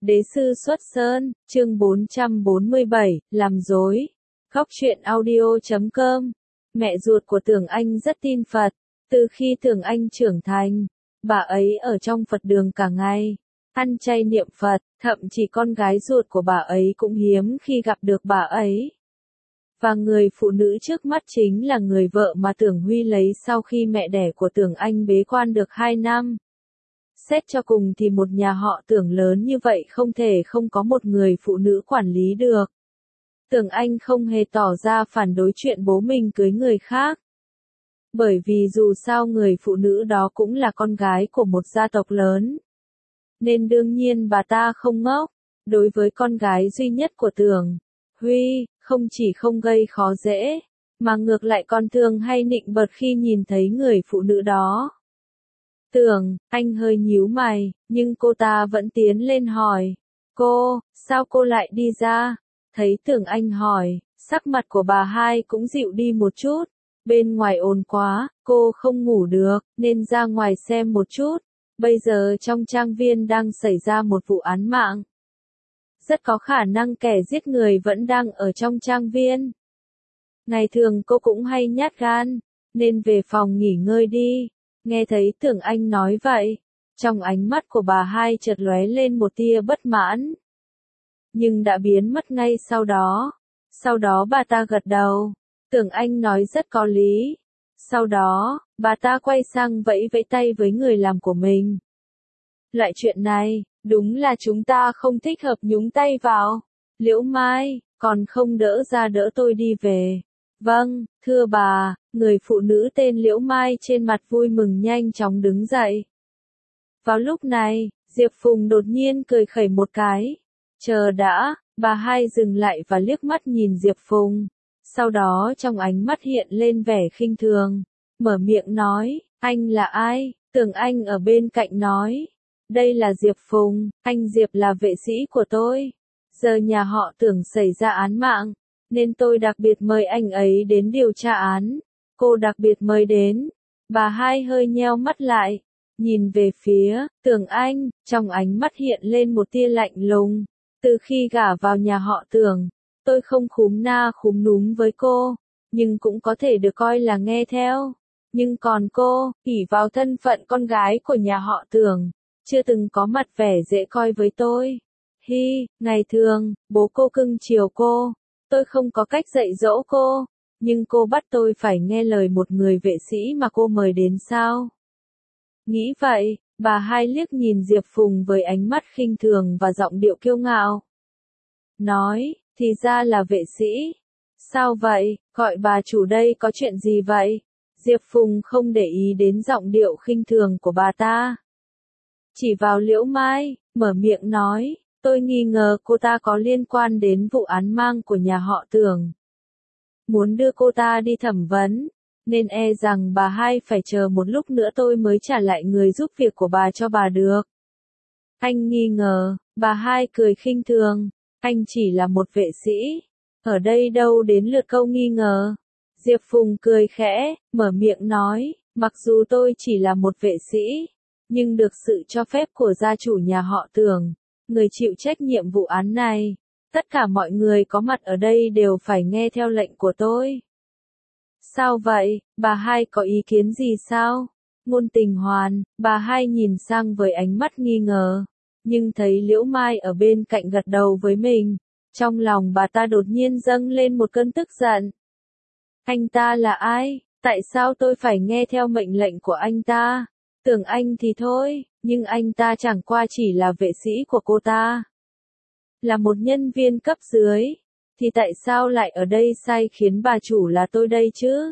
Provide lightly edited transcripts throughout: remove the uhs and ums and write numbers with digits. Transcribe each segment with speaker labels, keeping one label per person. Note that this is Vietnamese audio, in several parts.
Speaker 1: Đế sư xuất sơn, chương 447, làm dối. Góc truyện audio.com. Mẹ ruột của Tưởng Anh rất tin Phật. Từ khi Tưởng Anh trưởng thành, bà ấy ở trong Phật đường cả ngày, ăn chay niệm Phật, thậm chí con gái ruột của bà ấy cũng hiếm khi gặp được bà ấy. Và người phụ nữ trước mắt chính là người vợ mà Tưởng Huy lấy sau khi mẹ đẻ của Tưởng Anh bế quan được 2 năm. Xét cho cùng thì một nhà họ Tưởng lớn như vậy không thể không có một người phụ nữ quản lý được. Tưởng Anh không hề tỏ ra phản đối chuyện bố mình cưới người khác. Bởi vì dù sao người phụ nữ đó cũng là con gái của một gia tộc lớn. Nên đương nhiên bà ta không ngốc. Đối với con gái duy nhất của Tưởng Huy, không chỉ không gây khó dễ, mà ngược lại còn thường hay nịnh bợt khi nhìn thấy người phụ nữ đó. Tưởng Anh hơi nhíu mày, nhưng cô ta vẫn tiến lên hỏi. Cô, sao cô lại đi ra? Thấy Tưởng Anh hỏi, sắc mặt của bà hai cũng dịu đi một chút. Bên ngoài ồn quá, cô không ngủ được, nên ra ngoài xem một chút. Bây giờ trong trang viên đang xảy ra một vụ án mạng. Rất có khả năng kẻ giết người vẫn đang ở trong trang viên. Ngày thường cô cũng hay nhát gan, nên về phòng nghỉ ngơi đi. Nghe thấy Tưởng Anh nói vậy, trong ánh mắt của bà hai chợt lóe lên một tia bất mãn. Nhưng đã biến mất ngay sau đó. Sau đó bà ta gật đầu. Tưởng Anh nói rất có lý. Sau đó, bà ta quay sang vẫy vẫy tay với người làm của mình. Loại chuyện này, đúng là chúng ta không thích hợp nhúng tay vào. Liễu Mai, còn không đỡ ra đỡ tôi đi về. Vâng, thưa bà, người phụ nữ tên Liễu Mai trên mặt vui mừng nhanh chóng đứng dậy. Vào lúc này, Diệp Phùng đột nhiên cười khẩy một cái. Chờ đã, bà hai dừng lại và liếc mắt nhìn Diệp Phùng. Sau đó trong ánh mắt hiện lên vẻ khinh thường. Mở miệng nói, anh là ai? Tưởng Anh ở bên cạnh nói. Đây là Diệp Phùng, anh Diệp là vệ sĩ của tôi. Giờ nhà họ Tưởng xảy ra án mạng, nên tôi đặc biệt mời anh ấy đến điều tra án. Cô đặc biệt mời đến. Bà hai hơi nheo mắt lại, nhìn về phía Tưởng Anh, trong ánh mắt hiện lên một tia lạnh lùng. Từ khi gả vào nhà họ Tưởng, tôi không khúm na khúm núm với cô, nhưng cũng có thể được coi là nghe theo. Nhưng còn cô, ỷ vào thân phận con gái của nhà họ Tưởng, chưa từng có mặt vẻ dễ coi với tôi. Hi, ngày thường, bố cô cưng chiều cô, tôi không có cách dạy dỗ cô, nhưng cô bắt tôi phải nghe lời một người vệ sĩ mà cô mời đến sao? Nghĩ vậy, bà hai liếc nhìn Diệp Phùng với ánh mắt khinh thường và giọng điệu kiêu ngạo. Nói, thì ra là vệ sĩ. Sao vậy, gọi bà chủ đây có chuyện gì vậy? Diệp Phùng không để ý đến giọng điệu khinh thường của bà ta. Chỉ vào Liễu Mai, mở miệng nói, tôi nghi ngờ cô ta có liên quan đến vụ án mang của nhà họ Tưởng. Muốn đưa cô ta đi thẩm vấn, nên e rằng bà hai phải chờ một lúc nữa tôi mới trả lại người giúp việc của bà cho bà được. Anh nghi ngờ, bà hai cười khinh thường, anh chỉ là một vệ sĩ. Ở đây đâu đến lượt câu nghi ngờ. Diệp Phùng cười khẽ, mở miệng nói, mặc dù tôi chỉ là một vệ sĩ, nhưng được sự cho phép của gia chủ nhà họ Tưởng, người chịu trách nhiệm vụ án này, tất cả mọi người có mặt ở đây đều phải nghe theo lệnh của tôi. Sao vậy, bà hai có ý kiến gì sao? Ngôn Tình Hoàn, bà hai nhìn sang với ánh mắt nghi ngờ, nhưng thấy Liễu Mai ở bên cạnh gật đầu với mình, trong lòng bà ta đột nhiên dâng lên một cơn tức giận. Anh ta là ai? Tại sao tôi phải nghe theo mệnh lệnh của anh ta? Tưởng Anh thì thôi, nhưng anh ta chẳng qua chỉ là vệ sĩ của cô ta. Là một nhân viên cấp dưới, thì tại sao lại ở đây sai khiến bà chủ là tôi đây chứ?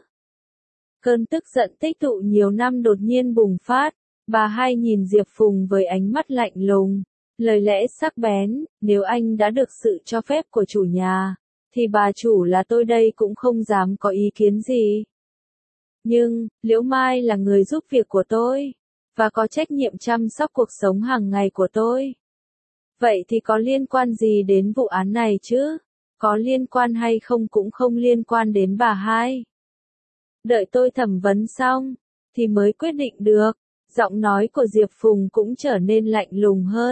Speaker 1: Cơn tức giận tích tụ nhiều năm đột nhiên bùng phát, bà hai nhìn Diệp Phùng với ánh mắt lạnh lùng, lời lẽ sắc bén, nếu anh đã được sự cho phép của chủ nhà, thì bà chủ là tôi đây cũng không dám có ý kiến gì. Nhưng, Liễu Mai là người giúp việc của tôi, và có trách nhiệm chăm sóc cuộc sống hàng ngày của tôi. Vậy thì có liên quan gì đến vụ án này chứ? Có liên quan hay không cũng không liên quan đến bà hai. Đợi tôi thẩm vấn xong, thì mới quyết định được. Giọng nói của Diệp Phùng cũng trở nên lạnh lùng hơn.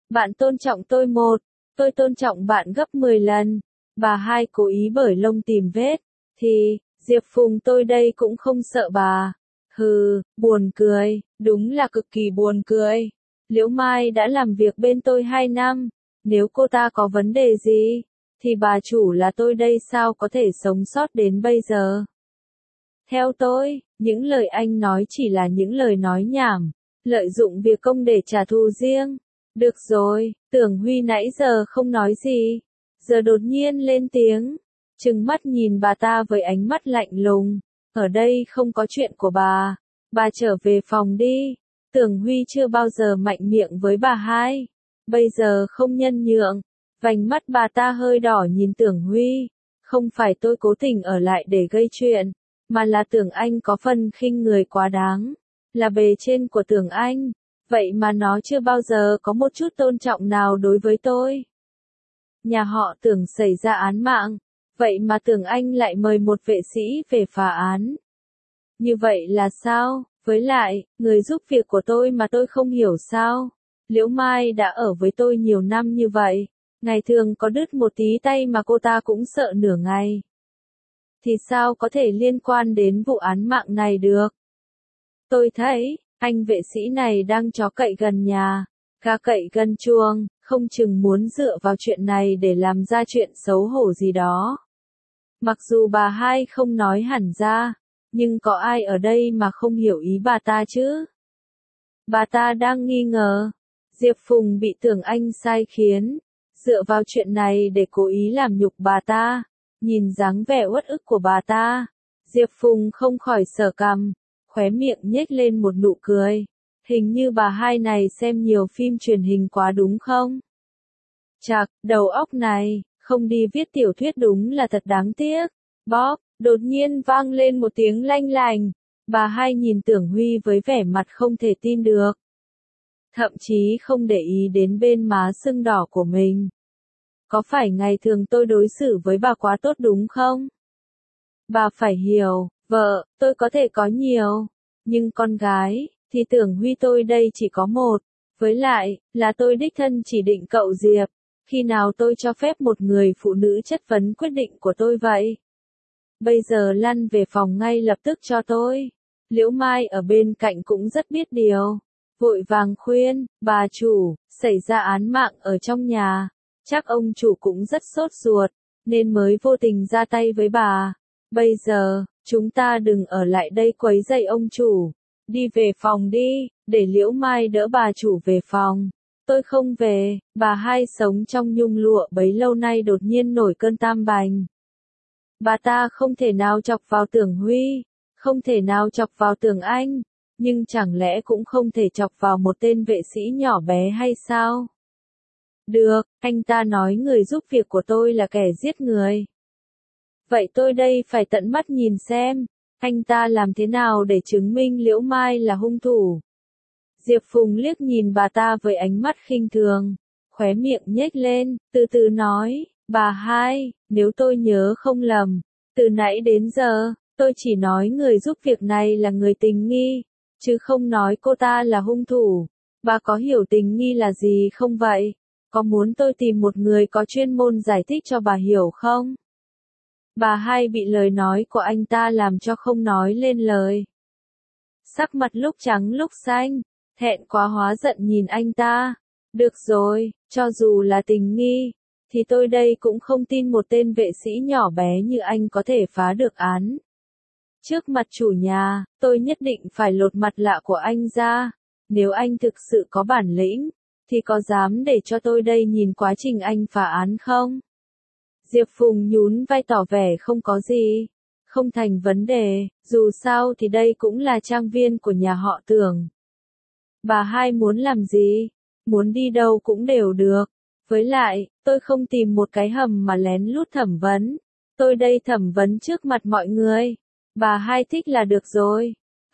Speaker 1: Bạn tôn trọng tôi 1, tôi tôn trọng bạn gấp 10 lần. Bà 2 cố ý bởi lông tìm vết. Thì, Diệp Phùng tôi đây cũng không sợ bà. Hừ, buồn cười, đúng là cực kỳ buồn cười. Liễu Mai đã làm việc bên tôi 2 năm. Nếu cô ta có vấn đề gì, thì bà chủ là tôi đây sao có thể sống sót đến bây giờ. Theo tôi, những lời anh nói chỉ là những lời nói nhảm, lợi dụng việc công để trả thù riêng. Được rồi, Tưởng Huy nãy giờ không nói gì, giờ đột nhiên lên tiếng, trừng mắt nhìn bà ta với ánh mắt lạnh lùng. Ở đây không có chuyện của bà trở về phòng đi. Tưởng Huy chưa bao giờ mạnh miệng với bà 2, bây giờ không nhân nhượng. Vành mắt bà ta hơi đỏ nhìn Tưởng Huy, không phải tôi cố tình ở lại để gây chuyện, mà là Tưởng Anh có phần khinh người quá đáng, là bề trên của Tưởng Anh, vậy mà nó chưa bao giờ có một chút tôn trọng nào đối với tôi. Nhà họ Tưởng xảy ra án mạng, vậy mà Tưởng Anh lại mời một vệ sĩ về phá án. Như vậy là sao? Với lại, người giúp việc của tôi mà tôi không hiểu sao? Liễu Mai đã ở với tôi nhiều năm như vậy, ngày thường có đứt một tí tay mà cô ta cũng sợ nửa ngày. Thì sao có thể liên quan đến vụ án mạng này được? Tôi thấy, anh vệ sĩ này đang chó cậy gần nhà, gà cậy gần chuồng, không chừng muốn dựa vào chuyện này để làm ra chuyện xấu hổ gì đó. Mặc dù bà 2 không nói hẳn ra, nhưng có ai ở đây mà không hiểu ý bà ta chứ? Bà ta đang nghi ngờ, Diệp Phùng bị Tưởng Anh sai khiến, dựa vào chuyện này để cố ý làm nhục bà ta. Nhìn dáng vẻ uất ức của bà ta, Diệp Phùng không khỏi sờ cằm, khóe miệng nhếch lên một nụ cười. Hình như bà 2 này xem nhiều phim truyền hình quá đúng không? Chạc, đầu óc này, không đi viết tiểu thuyết đúng là thật đáng tiếc. Bóp, đột nhiên vang lên một tiếng lanh lành. Bà 2 nhìn Tưởng Huy với vẻ mặt không thể tin được. Thậm chí không để ý đến bên má sưng đỏ của mình. Có phải ngày thường tôi đối xử với bà quá tốt đúng không? Bà phải hiểu, vợ, tôi có thể có nhiều, nhưng con gái, thì Tưởng Huy tôi đây chỉ có một. Với lại, là tôi đích thân chỉ định cậu Diệp. Khi nào tôi cho phép một người phụ nữ chất vấn quyết định của tôi vậy? Bây giờ lăn về phòng ngay lập tức cho tôi. Liễu Mai ở bên cạnh cũng rất biết điều. Vội vàng khuyên, bà chủ, xảy ra án mạng ở trong nhà. Chắc ông chủ cũng rất sốt ruột, nên mới vô tình ra tay với bà. Bây giờ, chúng ta đừng ở lại đây quấy rầy ông chủ. Đi về phòng đi, để Liễu Mai đỡ bà chủ về phòng. Tôi không về, bà 2 sống trong nhung lụa bấy lâu nay đột nhiên nổi cơn tam bành. Bà ta không thể nào chọc vào Tưởng Huy, không thể nào chọc vào Tưởng Anh, nhưng chẳng lẽ cũng không thể chọc vào một tên vệ sĩ nhỏ bé hay sao? Được, anh ta nói người giúp việc của tôi là kẻ giết người. Vậy tôi đây phải tận mắt nhìn xem, anh ta làm thế nào để chứng minh Liễu Mai là hung thủ. Diệp Phùng liếc nhìn bà ta với ánh mắt khinh thường, khóe miệng nhếch lên, từ từ nói, bà 2, nếu tôi nhớ không lầm, từ nãy đến giờ, tôi chỉ nói người giúp việc này là người tình nghi, chứ không nói cô ta là hung thủ. Bà có hiểu tình nghi là gì không vậy? Có muốn tôi tìm một người có chuyên môn giải thích cho bà hiểu không? Bà 2 bị lời nói của anh ta làm cho không nói lên lời. Sắc mặt lúc trắng lúc xanh, thẹn quá hóa giận nhìn anh ta. Được rồi, cho dù là tình nghi, thì tôi đây cũng không tin một tên vệ sĩ nhỏ bé như anh có thể phá được án. Trước mặt chủ nhà, tôi nhất định phải lột mặt lạ của anh ra. Nếu anh thực sự có bản lĩnh, thì có dám để cho tôi đây nhìn quá trình anh phá án không? Diệp Phùng nhún vai tỏ vẻ không có gì. Không thành vấn đề, dù sao thì đây cũng là trang viên của nhà họ Tưởng. Bà 2 muốn làm gì? Muốn đi đâu cũng đều được. Với lại, tôi không tìm một cái hầm mà lén lút thẩm vấn. Tôi đây thẩm vấn trước mặt mọi người. Bà 2 thích là được rồi.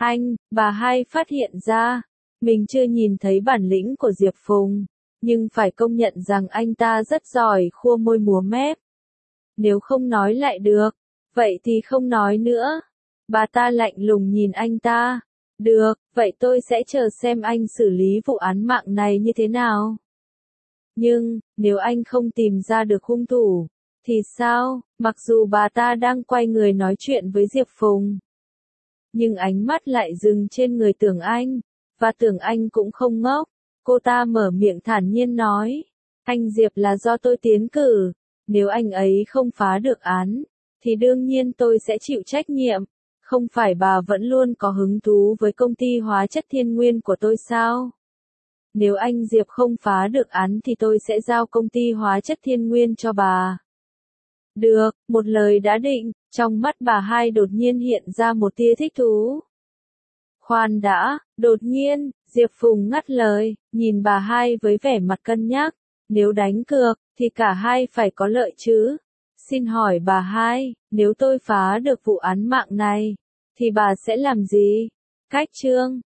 Speaker 1: Bà 2 phát hiện ra, mình chưa nhìn thấy bản lĩnh của Diệp Phùng, nhưng phải công nhận rằng anh ta rất giỏi khua môi múa mép. Nếu không nói lại được, vậy thì không nói nữa. Bà ta lạnh lùng nhìn anh ta. Được, vậy tôi sẽ chờ xem anh xử lý vụ án mạng này như thế nào. Nhưng, nếu anh không tìm ra được hung thủ, thì sao? Mặc dù bà ta đang quay người nói chuyện với Diệp Phùng, nhưng ánh mắt lại dừng trên người Tưởng Anh, và Tưởng Anh cũng không ngốc. Cô ta mở miệng thản nhiên nói, anh Diệp là do tôi tiến cử, nếu anh ấy không phá được án, thì đương nhiên tôi sẽ chịu trách nhiệm. Không phải bà vẫn luôn có hứng thú với công ty hóa chất Thiên Nguyên của tôi sao? Nếu anh Diệp không phá được án thì tôi sẽ giao công ty hóa chất Thiên Nguyên cho bà. Được, một lời đã định, trong mắt bà Hai đột nhiên hiện ra một tia thích thú. Khoan đã, đột nhiên, Diệp Phùng ngắt lời, nhìn bà Hai với vẻ mặt cân nhắc, nếu đánh cược, thì cả hai phải có lợi chứ. Xin hỏi bà Hai, nếu tôi phá được vụ án mạng này, thì bà sẽ làm gì? Cách Trương,